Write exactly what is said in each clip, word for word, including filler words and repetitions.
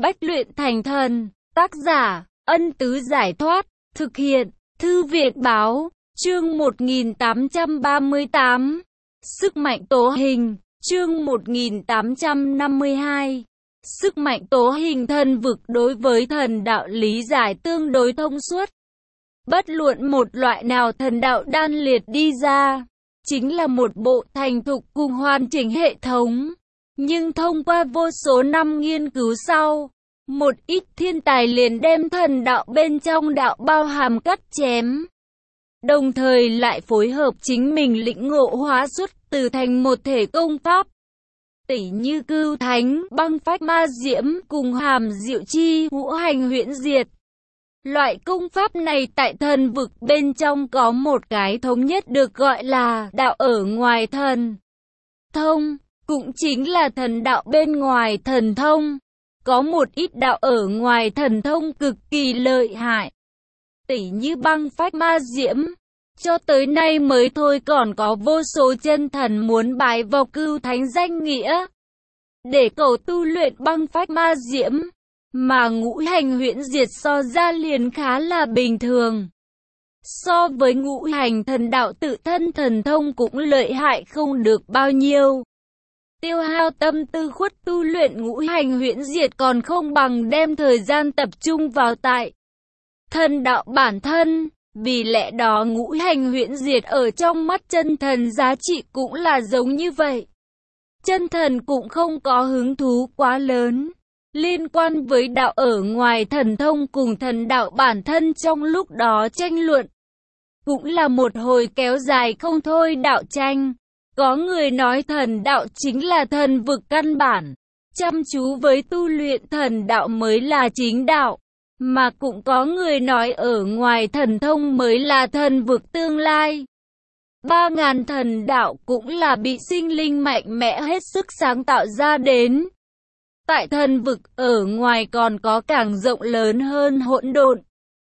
Bách luyện thành thần. Tác giả, Ân Tứ Giải Thoát. Thực hiện, Thư viện Báo. Chương một nghìn tám trăm ba mươi tám. Sức mạnh tố hình. Chương một nghìn tám trăm năm mươi hai. Sức mạnh tố hình thần vực đối với thần đạo lý giải tương đối thông suốt. Bất luận một loại nào thần đạo đan liệt đi ra, chính là một bộ thành thục cùng hoàn chỉnh hệ thống. Nhưng thông qua vô số năm nghiên cứu sau, một ít thiên tài liền đem thần đạo bên trong đạo bao hàm cắt chém. Đồng thời lại phối hợp chính mình lĩnh ngộ hóa xuất từ thành một thể công pháp. Tỉ như Cưu Thánh, Băng Phách Ma Diễm cùng Hàm Diệu Chi, Ngũ Hành Huyễn Diệt. Loại công pháp này tại thần vực bên trong có một cái thống nhất được gọi là đạo ở ngoài thần thông, cũng chính là thần đạo bên ngoài thần thông. Có một ít đạo ở ngoài thần thông cực kỳ lợi hại, tỉ như Băng Phách Ma Diễm. Cho tới nay mới thôi còn có vô số chân thần muốn bái vào Cưu Thánh danh nghĩa để cầu tu luyện Băng Phách Ma Diễm. Mà Ngũ Hành Huyễn Diệt so ra liền khá là bình thường. So với ngũ hành thần đạo tự thân thần thông cũng lợi hại không được bao nhiêu. Tiêu hao tâm tư khuất tu luyện Ngũ Hành Huyễn Diệt còn không bằng đem thời gian tập trung vào tại thần đạo bản thân. Vì lẽ đó Ngũ Hành Huyễn Diệt ở trong mắt chân thần giá trị cũng là giống như vậy. Chân thần cũng không có hứng thú quá lớn liên quan với đạo ở ngoài thần thông cùng thần đạo bản thân trong lúc đó tranh luận. Cũng là một hồi kéo dài không thôi đạo tranh. Có người nói thần đạo chính là thần vực căn bản, chăm chú với tu luyện thần đạo mới là chính đạo. Mà cũng có người nói ở ngoài thần thông mới là thần vực tương lai. Ba ngàn thần đạo cũng là bị sinh linh mạnh mẽ hết sức sáng tạo ra đến. Tại thần vực ở ngoài còn có càng rộng lớn hơn hỗn độn.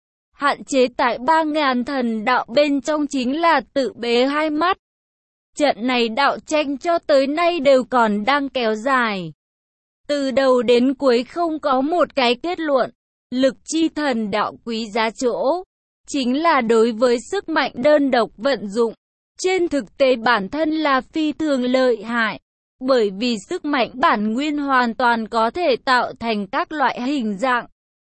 Hạn chế tại ba ngàn thần đạo bên trong chính là tự bế hai mắt. Trận này đạo tranh cho tới nay đều còn đang kéo dài. Từ đầu đến cuối không có một cái kết luận. Lực chi thần đạo quý giá chỗ chính là đối với sức mạnh đơn độc vận dụng. Trên thực tế bản thân là phi thường lợi hại. Bởi vì sức mạnh bản nguyên hoàn toàn có thể tạo thành các loại hình dạng,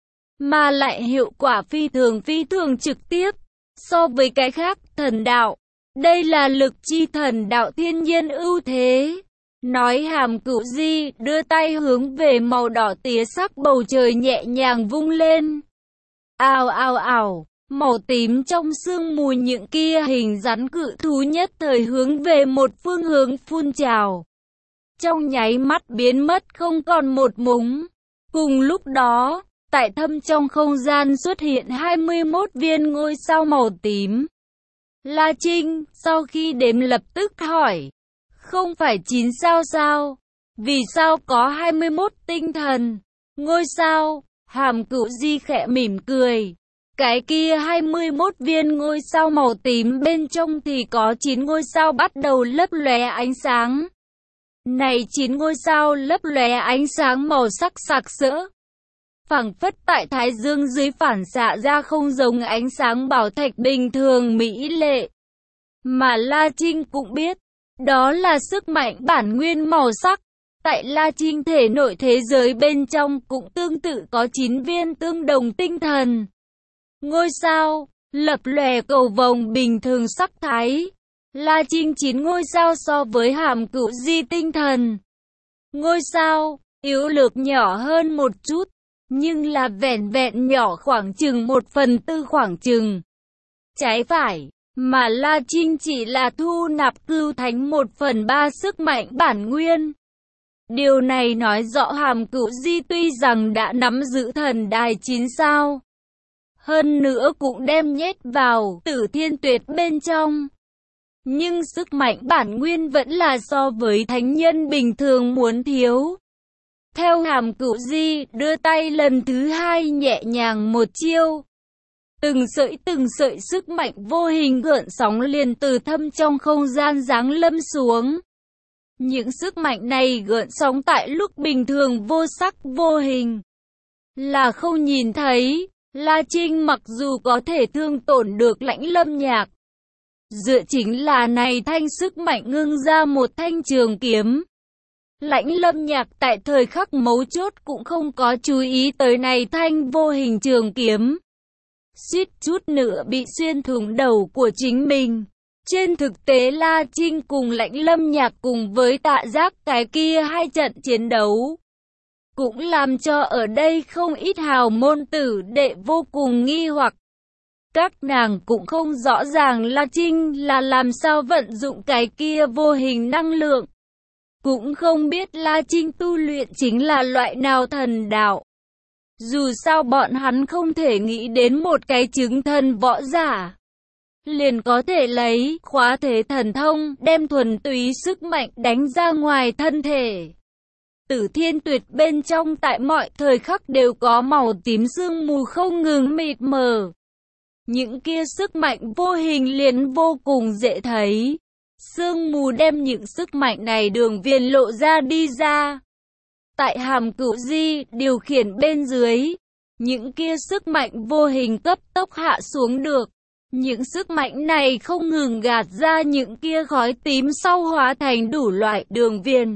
mà lại hiệu quả phi thường phi thường trực tiếp so với cái khác thần đạo. Đây là lực chi thần đạo thiên nhiên ưu thế. Nói Hàm Cửu Di đưa tay hướng về màu đỏ tía sắc bầu trời nhẹ nhàng vung lên. Ào ào ào, màu tím trong sương mù những kia hình rắn cự thú nhất thời hướng về một phương hướng phun trào. Trong nháy mắt biến mất không còn một mống. Cùng lúc đó, tại thâm trong không gian xuất hiện hai mươi mốt viên ngôi sao màu tím. La Trinh, sau khi đếm lập tức hỏi. Không phải chín sao sao? Vì sao có hai mươi mốt tinh thần? Ngôi sao? Hàm Cửu Di khẽ mỉm cười. Cái kia hai mươi mốt viên ngôi sao màu tím bên trong thì có chín ngôi sao bắt đầu lấp lóe ánh sáng. Này chín ngôi sao lấp lóe ánh sáng màu sắc sặc sỡ, phảng phất tại thái dương dưới phản xạ ra không giống ánh sáng bảo thạch bình thường mỹ lệ. Mà La Trinh cũng biết, đó là sức mạnh bản nguyên màu sắc. Tại La Trinh thể nội thế giới bên trong cũng tương tự có chín viên tương đồng tinh thần. Ngôi sao, lập lòe cầu vồng bình thường sắc thái. La Trinh chín ngôi sao so với Hàm Cửu Di tinh thần ngôi sao, yếu lược nhỏ hơn một chút, nhưng là vẹn vẹn nhỏ khoảng chừng một phần tư khoảng chừng. Trái phải, mà La Trinh chỉ là thu nạp Cưu Thánh một phần ba sức mạnh bản nguyên. Điều này nói rõ Hàm Cửu Di tuy rằng đã nắm giữ thần đài chín sao, hơn nữa cũng đem nhét vào Tử Thiên Tuyệt bên trong. Nhưng sức mạnh bản nguyên vẫn là so với thánh nhân bình thường muốn thiếu. Theo Hàm Cửu Di đưa tay lần thứ hai nhẹ nhàng một chiêu. Từng sợi từng sợi sức mạnh vô hình gợn sóng liền từ thâm trong không gian giáng lâm xuống. Những sức mạnh này gợn sóng tại lúc bình thường vô sắc vô hình. là không nhìn thấy. La Trinh mặc dù có thể thương tổn được Lãnh Lâm Nhạc, dựa chính là này thanh sức mạnh ngưng ra một thanh trường kiếm. Lãnh Lâm Nhạc tại thời khắc mấu chốt cũng không có chú ý tới này thanh vô hình trường kiếm. Suýt chút nữa bị xuyên thủng đầu của chính mình. Trên thực tế La Trinh cùng Lãnh Lâm Nhạc cùng với Tạ Giác cái kia hai trận chiến đấu, cũng làm cho ở đây không ít hào môn tử đệ vô cùng nghi hoặc. Các nàng cũng không rõ ràng La Trinh là làm sao vận dụng cái kia vô hình năng lượng. Cũng không biết La Trinh tu luyện chính là loại nào thần đạo. Dù sao bọn hắn không thể nghĩ đến một cái chứng thần võ giả liền có thể lấy khóa thế thần thông đem thuần túy sức mạnh đánh ra ngoài thân thể. Tử Thiên Tuyệt bên trong tại mọi thời khắc đều có màu tím sương mù không ngừng mịt mờ. Những kia sức mạnh vô hình liền vô cùng dễ thấy. Sương mù đem những sức mạnh này đường viền lộ ra đi ra. Tại Hàm Cửu Di điều khiển bên dưới, những kia sức mạnh vô hình cấp tốc hạ xuống được. Những sức mạnh này không ngừng gạt ra những kia khói tím sau hóa thành đủ loại đường viền.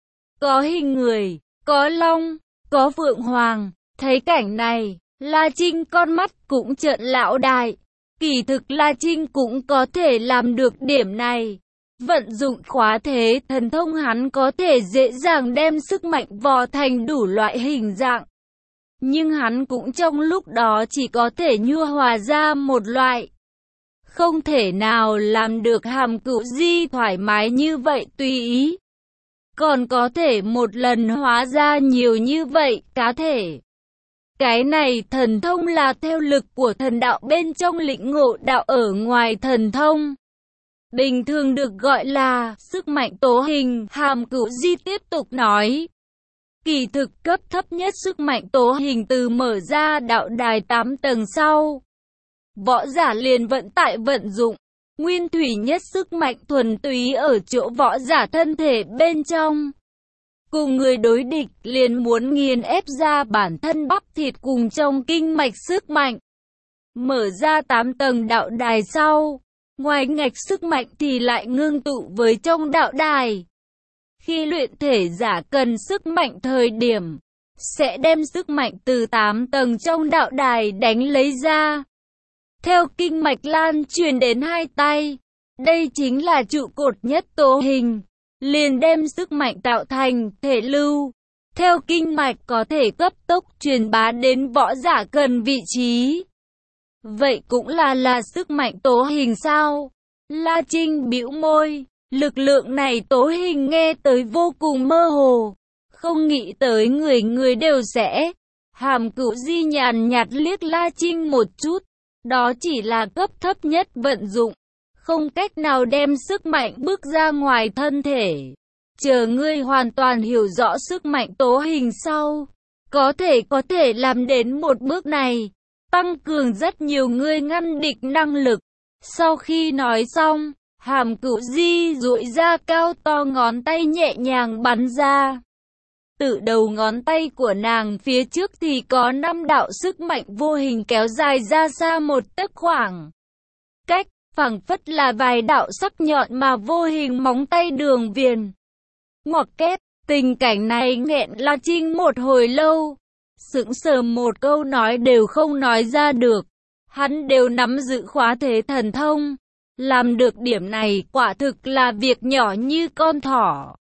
Có hình người, có long, có phượng hoàng. Thấy cảnh này, La Trinh con mắt cũng trợn lão đại. Kỳ thực La Trinh cũng có thể làm được điểm này. Vận dụng khóa thế thần thông hắn có thể dễ dàng đem sức mạnh vò thành đủ loại hình dạng. Nhưng hắn cũng trong lúc đó chỉ có thể nhua hòa ra một loại. Không thể nào làm được Hàm Cửu Di thoải mái như vậy tùy ý. Còn có thể một lần hóa ra nhiều như vậy cá thể. Cái này thần thông là theo lực của thần đạo bên trong lĩnh ngộ đạo ở ngoài thần thông. Bình thường được gọi là sức mạnh tố hình. Hàm Cửu Di tiếp tục nói. Kỳ thực cấp thấp nhất sức mạnh tố hình từ mở ra đạo đài tám tầng sau. Võ giả liền vận tại vận dụng. Nguyên thủy nhất sức mạnh thuần túy ở chỗ võ giả thân thể bên trong. Cùng người đối địch liền muốn nghiền ép ra bản thân bắp thịt cùng trong kinh mạch sức mạnh. Mở ra tám tầng đạo đài sau, ngoài ngạch sức mạnh thì lại ngưng tụ với trong đạo đài. Khi luyện thể giả cần sức mạnh thời điểm, sẽ đem sức mạnh từ tám tầng trong đạo đài đánh lấy ra. Theo kinh mạch lan truyền đến hai tay, đây chính là trụ cột nhất tố hình, liền đem sức mạnh tạo thành thể lưu. Theo kinh mạch có thể cấp tốc truyền bá đến võ giả cần vị trí. Vậy cũng là là sức mạnh tố hình sao? La Trinh bĩu môi, lực lượng này tố hình nghe tới vô cùng mơ hồ, không nghĩ tới người người đều sẽ. Hàm Cửu Di nhàn nhạt liếc La Trinh một chút. Đó chỉ là cấp thấp nhất vận dụng, không cách nào đem sức mạnh bước ra ngoài thân thể. Chờ ngươi hoàn toàn hiểu rõ sức mạnh tố hình sau, có thể có thể làm đến một bước này, tăng cường rất nhiều ngươi ngăn địch năng lực. Sau khi nói xong, Hàm Cửu Di duỗi ra cao to ngón tay nhẹ nhàng bắn ra. Từ đầu ngón tay của nàng phía trước thì có năm đạo sức mạnh vô hình kéo dài ra xa một tấc khoảng cách, phảng phất là vài đạo sắc nhọn mà vô hình móng tay đường viền. Ngoặc kép, tình cảnh này nghẹn La Trinh một hồi lâu, sững sờ một câu nói đều không nói ra được. Hắn đều nắm giữ khóa thế thần thông, làm được điểm này quả thực là việc nhỏ như con thỏ.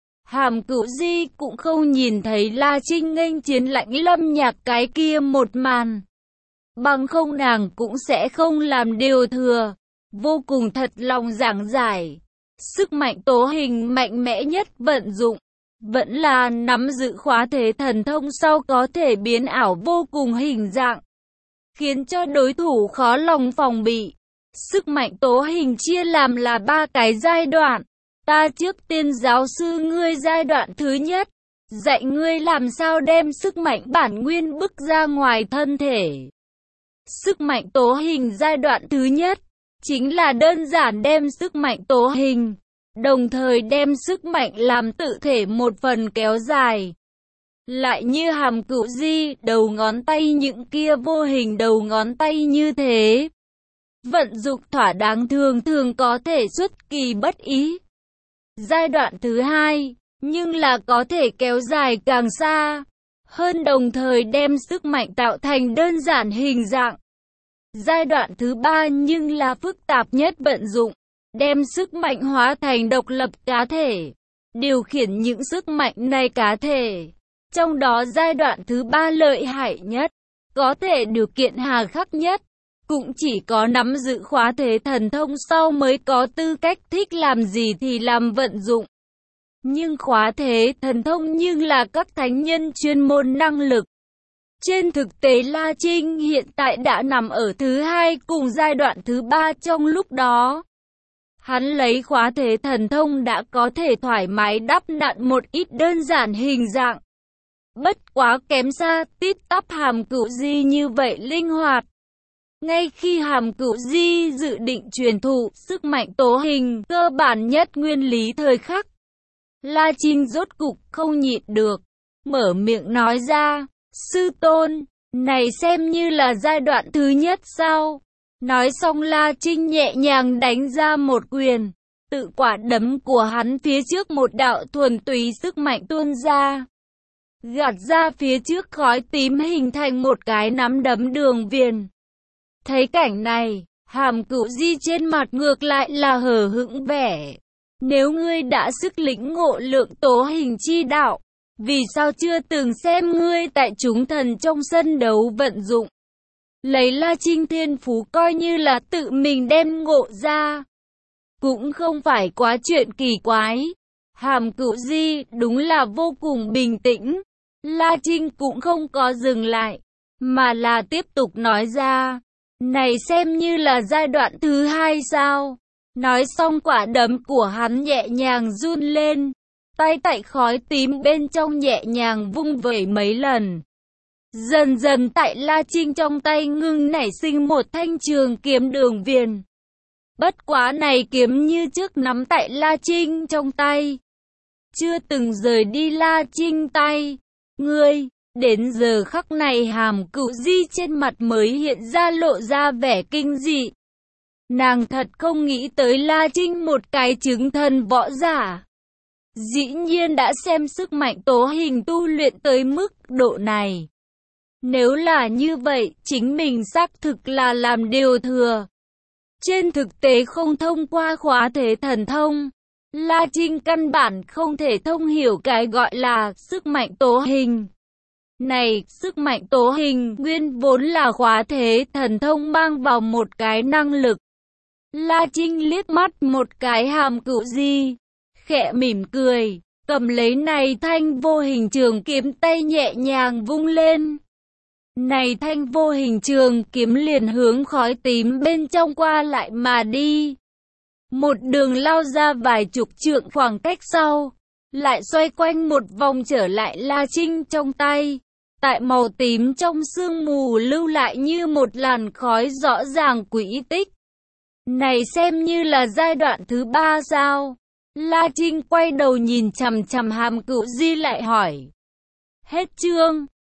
Hàm Cửu Di cũng không nhìn thấy La Trinh nghênh chiến Lãnh Lâm Nhạc cái kia một màn. Bằng không nàng cũng sẽ không làm điều thừa. Vô cùng thật lòng giảng giải. Sức mạnh tố hình mạnh mẽ nhất vận dụng, vẫn là nắm giữ khóa thế thần thông sau có thể biến ảo vô cùng hình dạng, khiến cho đối thủ khó lòng phòng bị. Sức mạnh tố hình chia làm là ba cái giai đoạn. Ta trước tiên giáo sư ngươi giai đoạn thứ nhất, dạy ngươi làm sao đem sức mạnh bản nguyên bức ra ngoài thân thể. Sức mạnh tố hình giai đoạn thứ nhất, chính là đơn giản đem sức mạnh tố hình, đồng thời đem sức mạnh làm tự thể một phần kéo dài. lại như hàm cửu di, đầu ngón tay những kia vô hình đầu ngón tay như thế. Vận dụng thỏa đáng thường thường có thể xuất kỳ bất ý. Giai đoạn thứ hai, nhưng là có thể kéo dài càng xa hơn, đồng thời đem sức mạnh tạo thành đơn giản hình dạng. Giai đoạn thứ ba nhưng là phức tạp nhất, vận dụng, đem sức mạnh hóa thành độc lập cá thể, điều khiển những sức mạnh này cá thể. Trong đó giai đoạn thứ ba lợi hại nhất, có thể điều kiện hà khắc nhất, cũng chỉ có nắm giữ khóa thế thần thông sau mới có tư cách thích làm gì thì làm, vận dụng. Nhưng khóa thế thần thông nhưng là các thánh nhân chuyên môn năng lực. Trên thực tế La Trinh hiện tại đã nằm ở thứ hai cùng giai đoạn thứ ba trong lúc đó. Hắn lấy khóa thế thần thông đã có thể thoải mái đắp nặn một ít đơn giản hình dạng. Bất quá kém xa tít tắp hàm cửu di như vậy linh hoạt. Ngay khi hàm cửu di dự định truyền thụ sức mạnh tố hình cơ bản nhất nguyên lý thời khắc, La Trinh rốt cục không nhịn được, mở miệng nói ra, sư tôn, này xem như là giai đoạn thứ nhất sao? Nói xong La Trinh nhẹ nhàng đánh ra một quyền, tự quả đấm của hắn phía trước một đạo thuần túy sức mạnh tuôn ra. Gạt ra phía trước khói tím hình thành một cái nắm đấm đường viền. Thấy cảnh này, hàm cửu di trên mặt ngược lại là hờ hững vẻ. Nếu ngươi đã sức lĩnh ngộ lượng tố hình chi đạo, vì sao chưa từng xem ngươi tại chúng thần trong sân đấu vận dụng? Lấy La Trinh thiên phú coi như là tự mình đem ngộ ra, cũng không phải quá chuyện kỳ quái. Hàm cửu di đúng là vô cùng bình tĩnh. La Trinh cũng không có dừng lại, mà là tiếp tục nói ra, này xem như là giai đoạn thứ hai sao? Nói xong quả đấm của hắn nhẹ nhàng run lên, tay tại khói tím bên trong nhẹ nhàng vung vẩy mấy lần. Dần dần tại La Trinh trong tay ngưng nảy sinh một thanh trường kiếm đường viền. Bất quá này kiếm như trước nắm tại La Trinh trong tay, chưa từng rời đi La Trinh tay. Ngươi, đến giờ khắc này hàm cửu di trên mặt mới hiện ra lộ ra vẻ kinh dị. Nàng thật không nghĩ tới La Trinh một cái chứng thần võ giả, dĩ nhiên đã xem sức mạnh tố hình tu luyện tới mức độ này. Nếu là như vậy, chính mình xác thực là làm điều thừa. Trên thực tế không thông qua khóa thế thần thông, La Trinh căn bản không thể thông hiểu cái gọi là sức mạnh tố hình. Này, sức mạnh tố hình nguyên vốn là khóa thế thần thông mang vào một cái năng lực. La Trinh liếc mắt một cái hàm cửu di, khẽ mỉm cười, cầm lấy này thanh vô hình trường kiếm tay nhẹ nhàng vung lên. Này thanh vô hình trường kiếm liền hướng khói tím bên trong qua lại mà đi. Một đường lao ra vài chục trượng khoảng cách sau, lại xoay quanh một vòng trở lại La Trinh trong tay. Tại màu tím trong sương mù lưu lại như một làn khói rõ ràng quỹ tích. Này xem như là giai đoạn thứ ba sao? La Trinh quay đầu nhìn chằm chằm hàm cửu di lại hỏi. Hết chương.